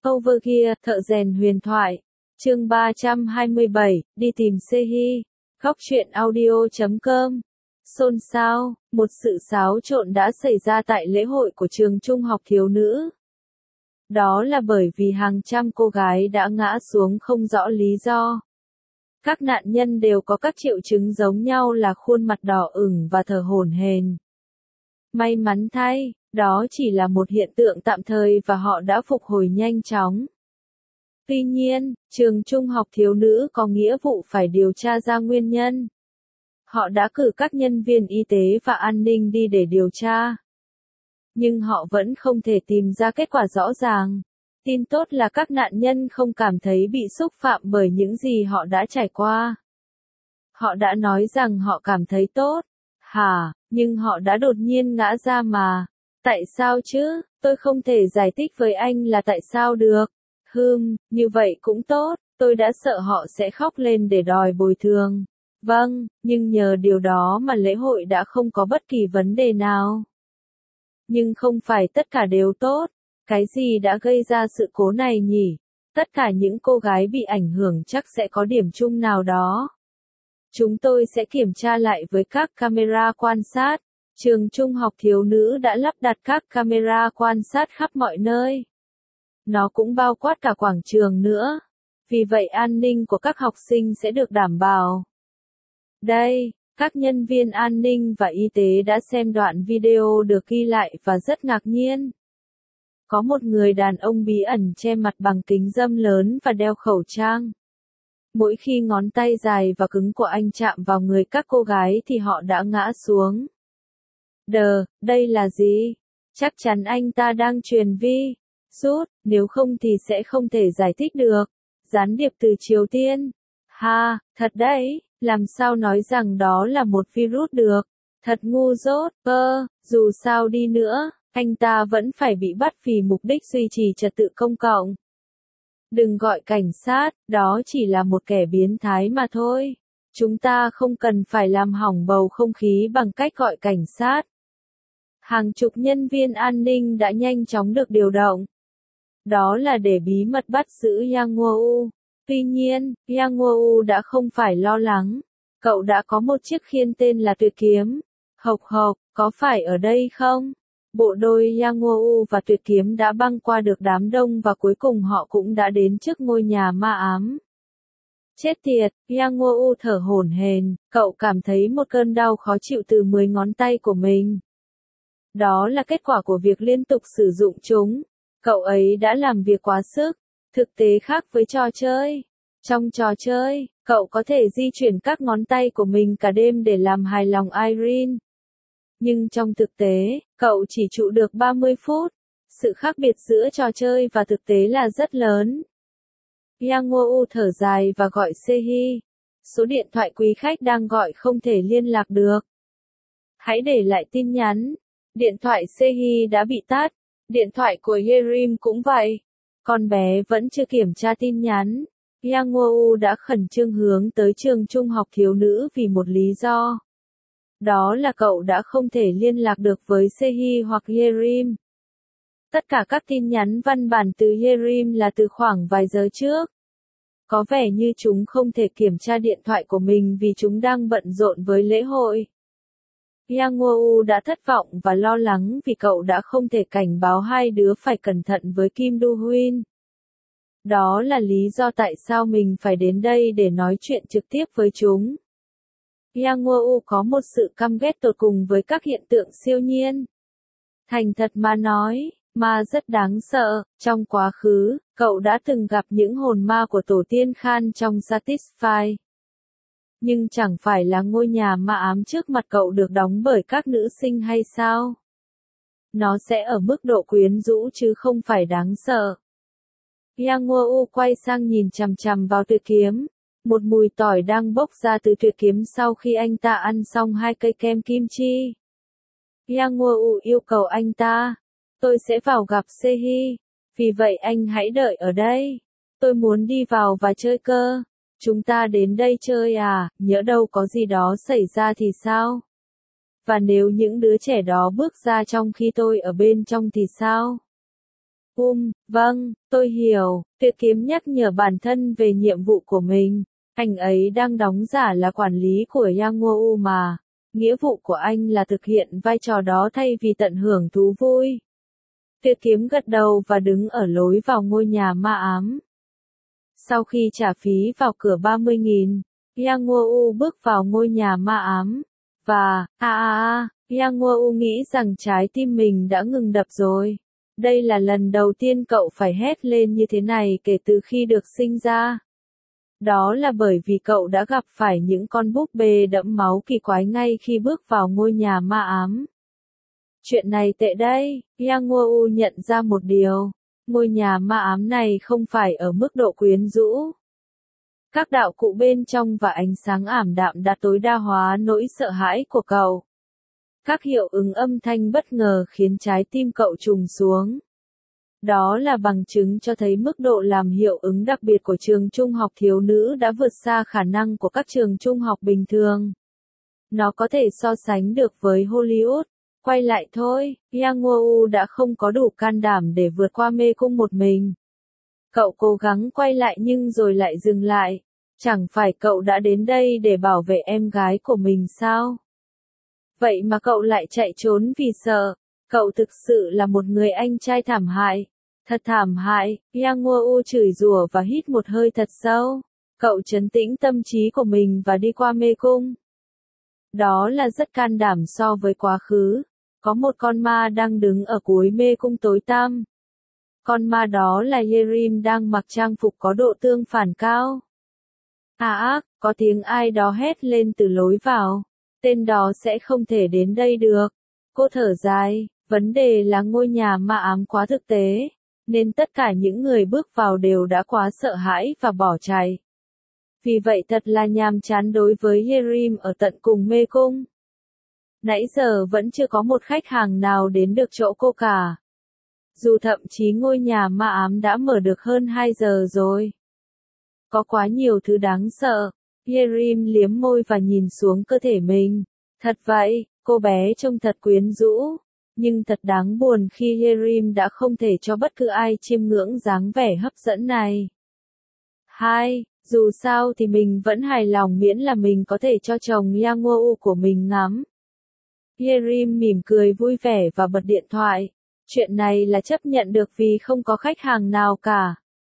Overgear, thợ rèn huyền thoại. Chương 327, đi tìm Sehi. Góc truyện audio.com. Xôn xao, một sự xáo trộn đã xảy ra tại lễ hội của trường trung học thiếu nữ. Đó là bởi vì hàng trăm cô gái đã ngã xuống không rõ lý do. Các nạn nhân đều có các triệu chứng giống nhau là khuôn mặt đỏ ửng và thở hổn hển. May mắn thay, đó chỉ là một hiện tượng tạm thời và họ đã phục hồi nhanh chóng. Tuy nhiên, trường trung học thiếu nữ có nghĩa vụ phải điều tra ra nguyên nhân. Họ đã cử các nhân viên y tế và an ninh đi để điều tra. Nhưng họ vẫn không thể tìm ra kết quả rõ ràng. Tin tốt là các nạn nhân không cảm thấy bị xúc phạm bởi những gì họ đã trải qua. Họ đã nói rằng họ cảm thấy tốt. Nhưng họ đã đột nhiên ngã ra mà. Tại sao chứ? Tôi không thể giải thích với anh là tại sao được. Như vậy cũng tốt, tôi đã sợ họ sẽ khóc lên để đòi bồi thường. Vâng, nhưng nhờ điều đó mà lễ hội đã không có bất kỳ vấn đề nào. Nhưng không phải tất cả đều tốt. Cái gì đã gây ra sự cố này nhỉ? Tất cả những cô gái bị ảnh hưởng chắc sẽ có điểm chung nào đó. Chúng tôi sẽ kiểm tra lại với các camera quan sát. Trường trung học thiếu nữ đã lắp đặt các camera quan sát khắp mọi nơi. Nó cũng bao quát cả quảng trường nữa. Vì vậy an ninh của các học sinh sẽ được đảm bảo. Đây, các nhân viên an ninh và y tế đã xem đoạn video được ghi lại và rất ngạc nhiên. Có một người đàn ông bí ẩn che mặt bằng kính râm lớn và đeo khẩu trang. Mỗi khi ngón tay dài và cứng của anh chạm vào người các cô gái thì họ đã ngã xuống. Đây là gì? Chắc chắn anh ta đang truyền virus, nếu không thì sẽ không thể giải thích được. Gián điệp từ Triều Tiên. Thật đấy, làm sao nói rằng đó là một virus được? Thật ngu dốt, dù sao đi nữa, anh ta vẫn phải bị bắt vì mục đích duy trì trật tự công cộng. Đừng gọi cảnh sát, đó chỉ là một kẻ biến thái mà thôi. Chúng ta không cần phải làm hỏng bầu không khí bằng cách gọi cảnh sát. Hàng chục nhân viên an ninh đã nhanh chóng được điều động. Đó là để bí mật bắt giữ Yang Woo. Tuy nhiên, Yang Woo đã không phải lo lắng. Cậu đã có một chiếc khiên tên là Tuyệt Kiếm. Có phải ở đây không? Bộ đôi Yang Woo và Tuyệt Kiếm đã băng qua được đám đông và cuối cùng họ cũng đã đến trước ngôi nhà ma ám. Chết tiệt, Yang Woo thở hổn hển, cậu cảm thấy một cơn đau khó chịu từ 10 ngón tay của mình. Đó là kết quả của việc liên tục sử dụng chúng. Cậu ấy đã làm việc quá sức. Thực tế khác với trò chơi. Trong trò chơi, cậu có thể di chuyển các ngón tay của mình cả đêm để làm hài lòng Irene. Nhưng trong thực tế, cậu chỉ trụ được 30 phút. Sự khác biệt giữa trò chơi và thực tế là rất lớn. Yang Woo thở dài và gọi Sehi. Số điện thoại quý khách đang gọi không thể liên lạc được. Hãy để lại tin nhắn. Điện thoại Sehi đã bị tắt. Điện thoại của Yerim cũng vậy. Con bé vẫn chưa kiểm tra tin nhắn. Yang Woo đã khẩn trương hướng tới trường trung học thiếu nữ vì một lý do. Đó là cậu đã không thể liên lạc được với Sehi hoặc Yerim. Tất cả các tin nhắn văn bản từ Yerim là từ khoảng vài giờ trước. Có vẻ như chúng không thể kiểm tra điện thoại của mình vì chúng đang bận rộn với lễ hội. Yang Woo đã thất vọng và lo lắng vì cậu đã không thể cảnh báo hai đứa phải cẩn thận với Kim Do Hyun. Đó là lý do tại sao mình phải đến đây để nói chuyện trực tiếp với chúng. Yang Woo có một sự căm ghét tột cùng với các hiện tượng siêu nhiên. Thành thật mà nói, ma rất đáng sợ. Trong quá khứ, cậu đã từng gặp những hồn ma của tổ tiên Khan trong Satisfy. Nhưng chẳng phải là ngôi nhà ma ám trước mặt cậu được đóng bởi các nữ sinh hay sao? Nó sẽ ở mức độ quyến rũ chứ không phải đáng sợ. Yang Woo quay sang nhìn chằm chằm vào Tuyệt Kiếm. Một mùi tỏi đang bốc ra từ Tuyệt Kiếm sau khi anh ta ăn xong 2 cây kem kim chi. Yang Woo yêu cầu anh ta. Tôi sẽ vào gặp Sehi. Vì vậy anh hãy đợi ở đây. Tôi muốn đi vào và chơi cơ. Chúng ta đến đây chơi à, nhỡ đâu có gì đó xảy ra thì sao? Và nếu những đứa trẻ đó bước ra trong khi tôi ở bên trong thì sao? Vâng, tôi hiểu. Tuyệt kiếm nhắc nhở bản thân về nhiệm vụ của mình. Anh ấy đang đóng giả là quản lý của Yang Nguo mà. Nghĩa vụ của anh là thực hiện vai trò đó thay vì tận hưởng thú vui. Tuyệt kiếm gật đầu và đứng ở lối vào ngôi nhà ma ám. Sau khi trả phí vào cửa 30.000, Yang Nguo bước vào ngôi nhà ma ám. Và, Yang Nguo nghĩ rằng trái tim mình đã ngừng đập rồi. Đây là lần đầu tiên cậu phải hét lên như thế này kể từ khi được sinh ra. Đó là bởi vì cậu đã gặp phải những con búp bê đẫm máu kỳ quái ngay khi bước vào ngôi nhà ma ám. Chuyện này tệ đấy, Yang Nguo nhận ra một điều. Ngôi nhà ma ám này không phải ở mức độ quyến rũ. Các đạo cụ bên trong và ánh sáng ảm đạm đã tối đa hóa nỗi sợ hãi của cậu. Các hiệu ứng âm thanh bất ngờ khiến trái tim cậu trùng xuống. Đó là bằng chứng cho thấy mức độ làm hiệu ứng đặc biệt của trường trung học thiếu nữ đã vượt xa khả năng của các trường trung học bình thường. Nó có thể so sánh được với Hollywood. Quay lại thôi, Yang Nguo đã không có đủ can đảm để vượt qua mê cung một mình. Cậu cố gắng quay lại nhưng rồi lại dừng lại. Chẳng phải cậu đã đến đây để bảo vệ em gái của mình sao? Vậy mà cậu lại chạy trốn vì sợ. Cậu thực sự là một người anh trai thảm hại. Thật thảm hại, Yang Nguo chửi rủa và hít một hơi thật sâu. Cậu trấn tĩnh tâm trí của mình và đi qua mê cung. Đó là rất can đảm so với quá khứ. Có một con ma đang đứng ở cuối mê cung tối tăm. Con ma đó là Yerim đang mặc trang phục có độ tương phản cao. Có tiếng ai đó hét lên từ lối vào. Tên đó sẽ không thể đến đây được. Cô thở dài, vấn đề là ngôi nhà ma ám quá thực tế, nên tất cả những người bước vào đều đã quá sợ hãi và bỏ chạy. Vì vậy thật là nhàm chán đối với Yerim ở tận cùng mê cung. Nãy giờ vẫn chưa có một khách hàng nào đến được chỗ cô cả. Dù thậm chí ngôi nhà ma ám đã mở được hơn 2 giờ rồi. Có quá nhiều thứ đáng sợ. Yerim liếm môi và nhìn xuống cơ thể mình. Thật vậy, cô bé trông thật quyến rũ. Nhưng thật đáng buồn khi Yerim đã không thể cho bất cứ ai chiêm ngưỡng dáng vẻ hấp dẫn này. Dù sao thì mình vẫn hài lòng miễn là mình có thể cho chồng Yang Nguo của mình ngắm. Yerim mỉm cười vui vẻ và bật điện thoại. Chuyện này là chấp nhận được vì không có khách hàng nào cả.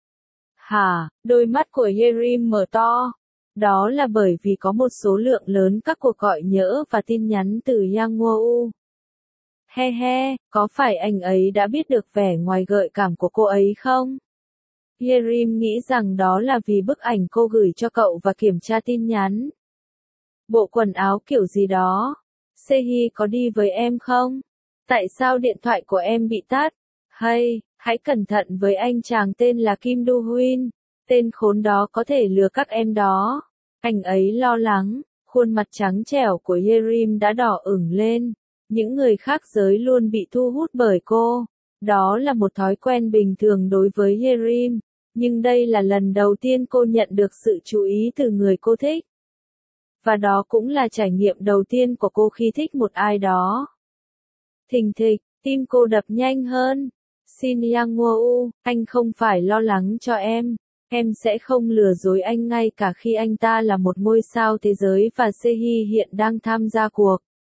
Đôi mắt của Yerim mở to. Đó là bởi vì có một số lượng lớn các cuộc gọi nhỡ và tin nhắn từ Yang Nguo. Có phải anh ấy đã biết được vẻ ngoài gợi cảm của cô ấy không? Yerim nghĩ rằng đó là vì bức ảnh cô gửi cho cậu và kiểm tra tin nhắn. Bộ quần áo kiểu gì đó. Sehi có đi với em không? Tại sao điện thoại của em bị tắt? Hãy cẩn thận với anh chàng tên là Kim Do Huynh. Tên khốn đó có thể lừa các em đó. Anh ấy lo lắng. Khuôn mặt trắng trẻo của Yerim đã đỏ ửng lên. Những người khác giới luôn bị thu hút bởi cô. Đó là một thói quen bình thường đối với Yerim. Nhưng đây là lần đầu tiên cô nhận được sự chú ý từ người cô thích. Và đó cũng là trải nghiệm đầu tiên của cô khi thích một ai đó. Thình thịch, tim cô đập nhanh hơn. Xin Yang Nguo, anh không phải lo lắng cho em. Em sẽ không lừa dối anh ngay cả khi anh ta là một ngôi sao thế giới và Sehi hiện đang tham gia cuộc.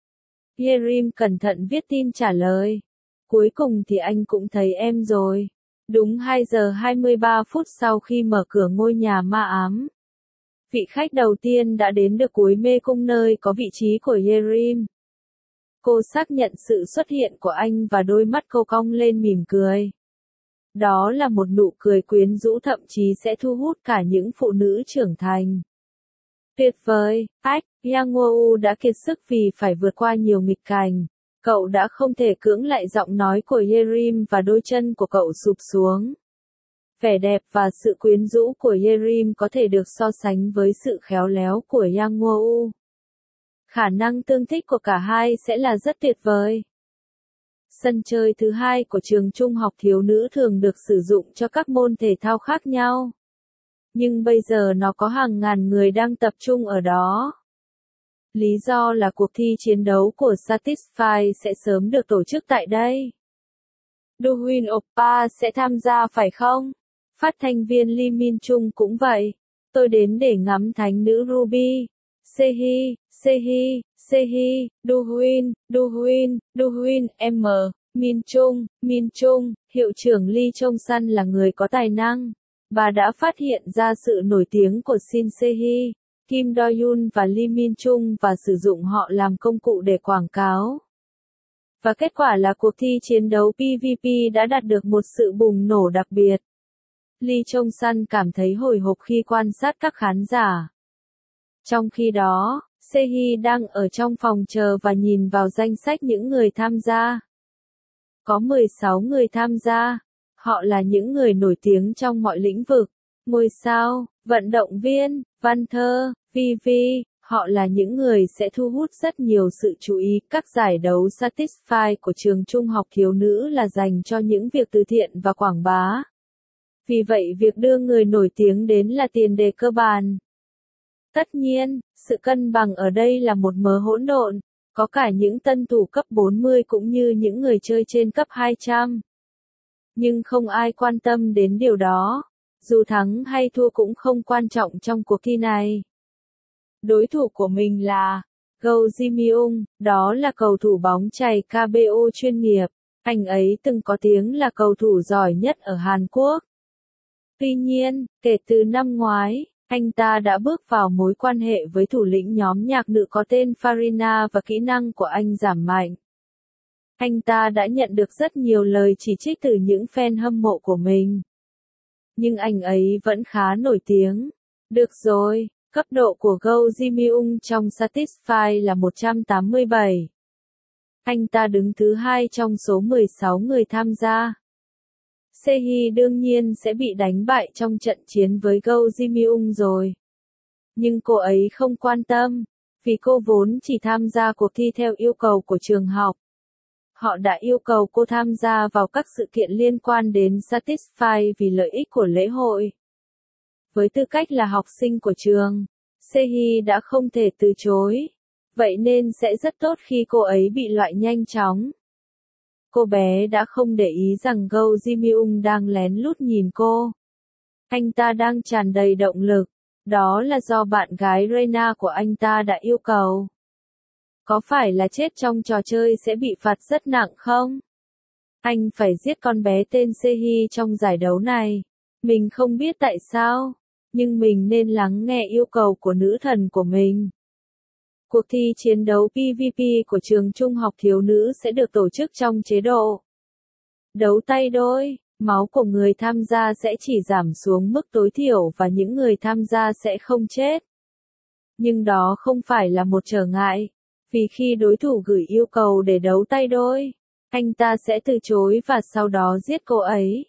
Yerim cẩn thận viết tin trả lời. Cuối cùng thì anh cũng thấy em rồi. Đúng 2 giờ 23 phút sau khi mở cửa ngôi nhà ma ám. Vị khách đầu tiên đã đến được cuối mê cung nơi có vị trí của Yerim. Cô xác nhận sự xuất hiện của anh và đôi mắt cô cong lên mỉm cười. Đó là một nụ cười quyến rũ thậm chí sẽ thu hút cả những phụ nữ trưởng thành. Tuyệt vời, Yang Nguo đã kiệt sức vì phải vượt qua nhiều nghịch cảnh. Cậu đã không thể cưỡng lại giọng nói của Yerim và đôi chân của cậu sụp xuống. Vẻ đẹp và sự quyến rũ của Yerim có thể được so sánh với sự khéo léo của Yang Nguo. Khả năng tương thích của cả hai sẽ là rất tuyệt vời. Sân chơi thứ hai của trường trung học thiếu nữ thường được sử dụng cho các môn thể thao khác nhau. Nhưng bây giờ nó có hàng ngàn người đang tập trung ở đó. Lý do là cuộc thi chiến đấu của Satisfy sẽ sớm được tổ chức tại đây. Dohyun Oppa sẽ tham gia phải không? Phát thanh viên Lee Min Chung cũng vậy. Tôi đến để ngắm thánh nữ Ruby. Sehi, Sehi, Sehi, Dohyun, M. Min Chung, hiệu trưởng Lee Chung Sun là người có tài năng. Bà đã phát hiện ra sự nổi tiếng của Shin Se-hee, Kim Do-yoon và Lee Min Chung và sử dụng họ làm công cụ để quảng cáo. Và kết quả là cuộc thi chiến đấu PvP đã đạt được một sự bùng nổ đặc biệt. Lee Chung Sun cảm thấy hồi hộp khi quan sát các khán giả. Trong khi đó, Se-hee đang ở trong phòng chờ và nhìn vào danh sách những người tham gia. Có 16 người tham gia. Họ là những người nổi tiếng trong mọi lĩnh vực. Ngôi sao, vận động viên, văn thơ, VV, họ là những người sẽ thu hút rất nhiều sự chú ý. Các giải đấu Satisfy của trường trung học thiếu nữ là dành cho những việc từ thiện và quảng bá. Vì vậy việc đưa người nổi tiếng đến là tiền đề cơ bản. Tất nhiên, sự cân bằng ở đây là một mớ hỗn độn, có cả những tân thủ cấp 40 cũng như những người chơi trên cấp 200. Nhưng không ai quan tâm đến điều đó. Dù thắng hay thua cũng không quan trọng trong cuộc thi này. Đối thủ của mình là Go Ji-myung, đó là cầu thủ bóng chày KBO chuyên nghiệp. Anh ấy từng có tiếng là cầu thủ giỏi nhất ở Hàn Quốc. Tuy nhiên, kể từ năm ngoái, anh ta đã bước vào mối quan hệ với thủ lĩnh nhóm nhạc nữ có tên Farina và kỹ năng của anh giảm mạnh. Anh ta đã nhận được rất nhiều lời chỉ trích từ những fan hâm mộ của mình. Nhưng anh ấy vẫn khá nổi tiếng. Được rồi, cấp độ của Go Ji-myung trong Satisfy là 187. Anh ta đứng thứ 2 trong số 16 người tham gia. Se-hee đương nhiên sẽ bị đánh bại trong trận chiến với Go Ji-myung rồi. Nhưng cô ấy không quan tâm, vì cô vốn chỉ tham gia cuộc thi theo yêu cầu của trường học. Họ đã yêu cầu cô tham gia vào các sự kiện liên quan đến Satisfy vì lợi ích của lễ hội. Với tư cách là học sinh của trường, Se-hee đã không thể từ chối. Vậy nên sẽ rất tốt khi cô ấy bị loại nhanh chóng. Cô bé đã không để ý rằng Go Ji-myung đang lén lút nhìn cô. Anh ta đang tràn đầy động lực. Đó là do bạn gái Reina của anh ta đã yêu cầu. Có phải là chết trong trò chơi sẽ bị phạt rất nặng không? Anh phải giết con bé tên Se-hee trong giải đấu này. Mình không biết tại sao, nhưng mình nên lắng nghe yêu cầu của nữ thần của mình. Cuộc thi chiến đấu PvP của trường trung học thiếu nữ sẽ được tổ chức trong chế độ đấu tay đôi. Máu của người tham gia sẽ chỉ giảm xuống mức tối thiểu và những người tham gia sẽ không chết. Nhưng đó không phải là một trở ngại. Vì khi đối thủ gửi yêu cầu để đấu tay đôi, anh ta sẽ từ chối và sau đó giết cô ấy.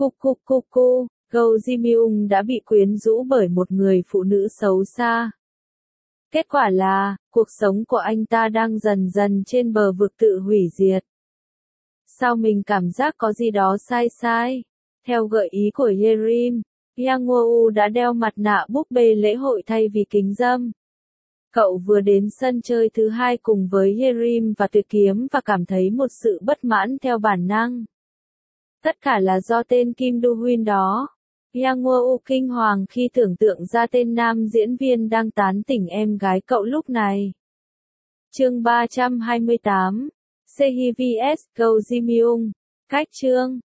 Go Ji-myung đã bị quyến rũ bởi một người phụ nữ xấu xa. Kết quả là, cuộc sống của anh ta đang dần dần trên bờ vực tự hủy diệt. Sao mình cảm giác có gì đó sai? Theo gợi ý của Yerim, Yang Woo đã đeo mặt nạ búp bê lễ hội thay vì kính râm. Cậu vừa đến sân chơi thứ 2 cùng với Yerim và Tuyệt Kiếm và cảm thấy một sự bất mãn theo bản năng. Tất cả là do tên Kim Do-hyun đó. Yang Woo kinh hoàng khi tưởng tượng ra tên nam diễn viên đang tán tỉnh em gái cậu lúc này. Chương 328. Se-hee vs Go Ji-myung. Cách chương.